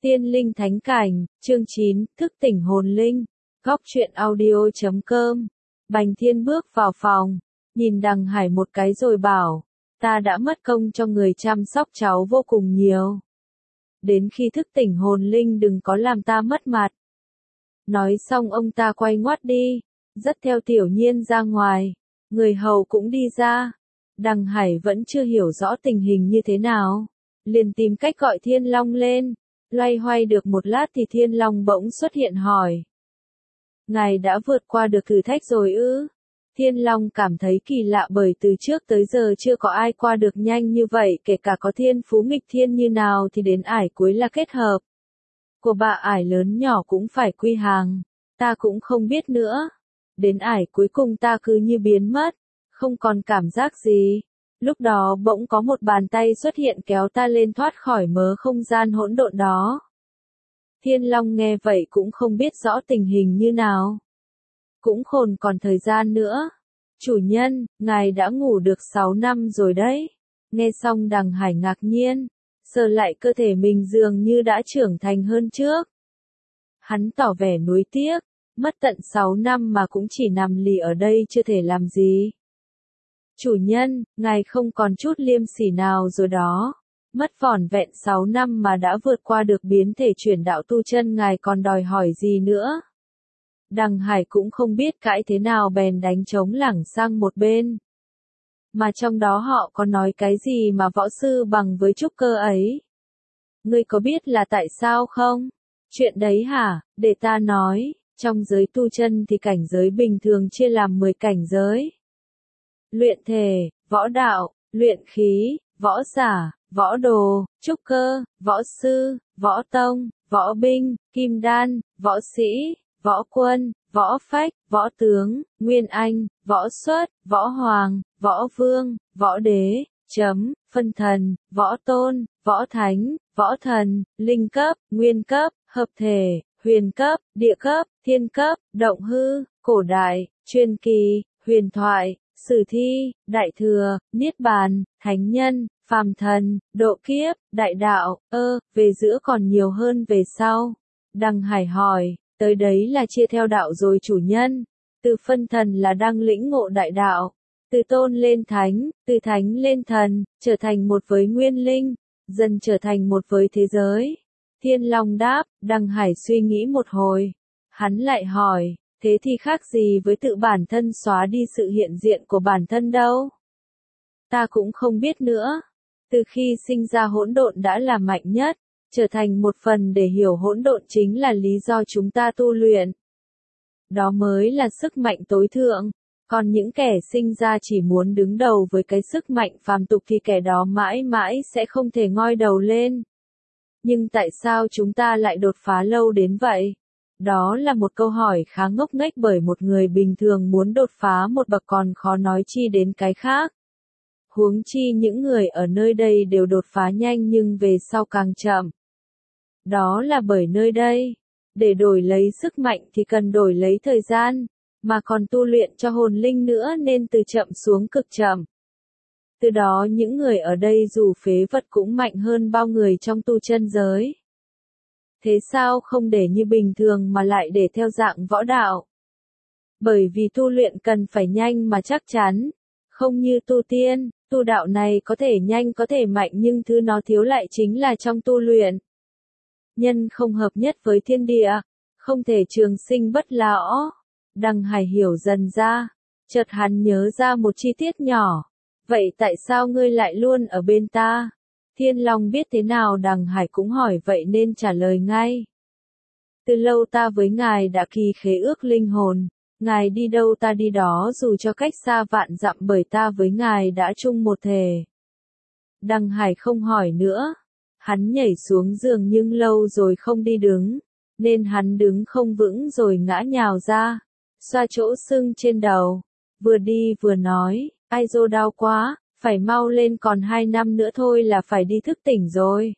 Tiên linh thánh cảnh, chương 9, thức tỉnh hồn linh. Góc truyện audio.com. Bành Thiên bước vào phòng, nhìn Đằng Hải một cái rồi bảo, ta đã mất công cho người chăm sóc cháu vô cùng nhiều. Đến khi thức tỉnh hồn linh đừng có làm ta mất mặt. Nói xong ông ta quay ngoắt đi, dắt theo Tiểu Nhiên ra ngoài, người hầu cũng đi ra. Đằng Hải vẫn chưa hiểu rõ tình hình như thế nào, liền tìm cách gọi Thiên Long lên. Loay hoay được một lát thì Thiên Long bỗng xuất hiện hỏi. Ngài đã vượt qua được thử thách rồi ư? Thiên Long cảm thấy kỳ lạ bởi từ trước tới giờ chưa có ai qua được nhanh như vậy, kể cả có thiên phú nghịch thiên như nào thì đến ải cuối là kết hợp. Của bà ải lớn nhỏ cũng phải quy hàng, ta cũng không biết nữa. Đến ải cuối cùng ta cứ như biến mất, không còn cảm giác gì. Lúc đó bỗng có một bàn tay xuất hiện kéo ta lên thoát khỏi mớ không gian hỗn độn đó. Thiên Long nghe vậy cũng không biết rõ tình hình như nào. Cũng khôn còn thời gian nữa. Chủ nhân, ngài đã ngủ được 6 năm rồi đấy. Nghe xong Đằng Hải ngạc nhiên, sờ lại cơ thể mình dường như đã trưởng thành hơn trước. Hắn tỏ vẻ nuối tiếc, mất tận 6 năm mà cũng chỉ nằm lì ở đây chưa thể làm gì. Chủ nhân, ngài không còn chút liêm sỉ nào rồi đó. Mất vỏn vẹn 6 năm mà đã vượt qua được biến thể chuyển đạo tu chân, ngài còn đòi hỏi gì nữa? Đằng Hải cũng không biết cãi thế nào bèn đánh trống lảng sang một bên. Mà trong đó họ có nói cái gì mà võ sư bằng với trúc cơ ấy? Ngươi có biết là tại sao không? Chuyện đấy hả? Để ta nói, trong giới tu chân thì cảnh giới bình thường chia làm 10 cảnh giới. Luyện thể, võ đạo, luyện khí, võ giả, võ đồ, trúc cơ, võ sư, võ tông, võ binh, kim đan, võ sĩ, võ quân, võ phách, võ tướng, nguyên anh, võ xuất, võ hoàng, võ vương, võ đế, phân thần, võ tôn, võ thánh, võ thần, linh cấp, nguyên cấp, hợp thể, huyền cấp, địa cấp, thiên cấp, động hư, cổ đại, truyền kỳ, huyền thoại, sử thi, đại thừa, niết bàn, thánh nhân, phàm thần, độ kiếp, đại đạo, về giữa còn nhiều hơn về sau. Đằng Hải hỏi, tới đấy là chia theo đạo rồi chủ nhân. Từ phân thần là đang lĩnh ngộ đại đạo, từ tôn lên thánh, từ thánh lên thần, trở thành một với nguyên linh, dần trở thành một với thế giới. Thiên Long đáp. Đằng Hải suy nghĩ một hồi, hắn lại hỏi, thế thì khác gì với tự bản thân xóa đi sự hiện diện của bản thân đâu? Ta cũng không biết nữa. Từ khi sinh ra hỗn độn đã là mạnh nhất, trở thành một phần để hiểu hỗn độn chính là lý do chúng ta tu luyện. Đó mới là sức mạnh tối thượng, còn những kẻ sinh ra chỉ muốn đứng đầu với cái sức mạnh phàm tục thì kẻ đó mãi mãi sẽ không thể ngoi đầu lên. Nhưng tại sao chúng ta lại đột phá lâu đến vậy? Đó là một câu hỏi khá ngốc nghếch bởi một người bình thường muốn đột phá một bậc còn khó nói chi đến cái khác. Huống chi những người ở nơi đây đều đột phá nhanh nhưng về sau càng chậm. Đó là bởi nơi đây, để đổi lấy sức mạnh thì cần đổi lấy thời gian, mà còn tu luyện cho hồn linh nữa nên từ chậm xuống cực chậm. Từ đó những người ở đây dù phế vật cũng mạnh hơn bao người trong tu chân giới. Thế sao không để như bình thường mà lại để theo dạng võ đạo? Bởi vì tu luyện cần phải nhanh mà chắc chắn, không như tu tiên, tu đạo này có thể nhanh có thể mạnh nhưng thứ nó thiếu lại chính là trong tu luyện. Nhân không hợp nhất với thiên địa, không thể trường sinh bất lão. Đằng Hải hiểu dần ra, chợt hắn nhớ ra một chi tiết nhỏ. Vậy tại sao ngươi lại luôn ở bên ta? Thiên Long biết thế nào Đằng Hải cũng hỏi vậy nên trả lời ngay. Từ lâu ta với ngài đã ký khế ước linh hồn, ngài đi đâu ta đi đó dù cho cách xa vạn dặm bởi ta với ngài đã chung một thể. Đằng Hải không hỏi nữa. Hắn nhảy xuống giường nhưng lâu rồi không đi đứng, nên hắn đứng không vững rồi ngã nhào ra, xoa chỗ sưng trên đầu, vừa đi vừa nói, ai dô đau quá, phải mau lên còn 2 năm nữa thôi là phải đi thức tỉnh rồi.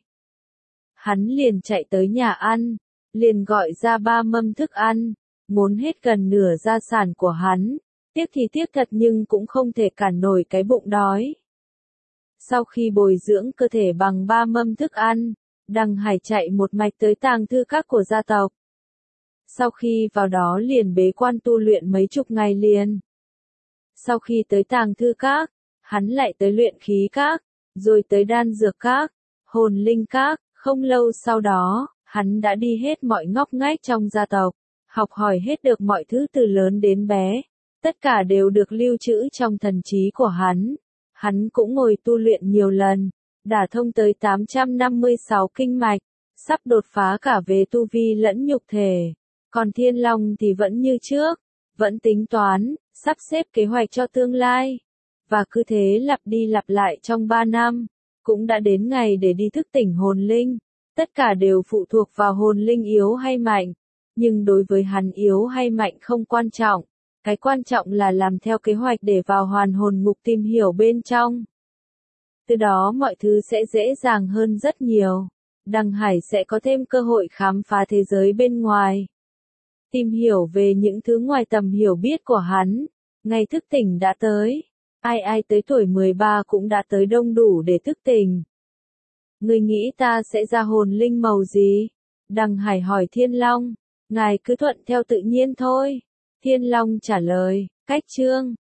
Hắn liền chạy tới nhà ăn, liền gọi ra 3 mâm thức ăn, ngốn hết gần nửa gia sản của hắn, tiếc thì tiếc thật nhưng cũng không thể cản nổi cái bụng đói. Sau khi bồi dưỡng cơ thể bằng 3 mâm thức ăn, Đằng Hải chạy một mạch tới tàng thư các của gia tộc. Sau khi vào đó liền bế quan tu luyện mấy chục ngày liền. Sau khi tới tàng thư các, hắn lại tới luyện khí các, rồi tới đan dược các, hồn linh các, không lâu sau đó, hắn đã đi hết mọi ngóc ngách trong gia tộc, học hỏi hết được mọi thứ từ lớn đến bé, tất cả đều được lưu trữ trong thần trí của hắn. Hắn cũng ngồi tu luyện nhiều lần, đả thông tới 856 kinh mạch, sắp đột phá cả về tu vi lẫn nhục thể. Còn Thiên Long thì vẫn như trước, vẫn tính toán, sắp xếp kế hoạch cho tương lai. Và cứ thế lặp đi lặp lại trong 3 năm, cũng đã đến ngày để đi thức tỉnh hồn linh. Tất cả đều phụ thuộc vào hồn linh yếu hay mạnh. Nhưng đối với hắn yếu hay mạnh không quan trọng. Cái quan trọng là làm theo kế hoạch để vào hoàn hồn ngục tìm hiểu bên trong. Từ đó mọi thứ sẽ dễ dàng hơn rất nhiều. Đằng Hải sẽ có thêm cơ hội khám phá thế giới bên ngoài. Tìm hiểu về những thứ ngoài tầm hiểu biết của hắn. Ngày thức tỉnh đã tới. Ai tới tuổi 13 cũng đã tới đông đủ để thức tỉnh. Người nghĩ ta sẽ ra hồn linh màu gì? Đằng Hải hỏi Thiên Long. Ngài cứ thuận theo tự nhiên thôi. Thiên Long trả lời, cách chương.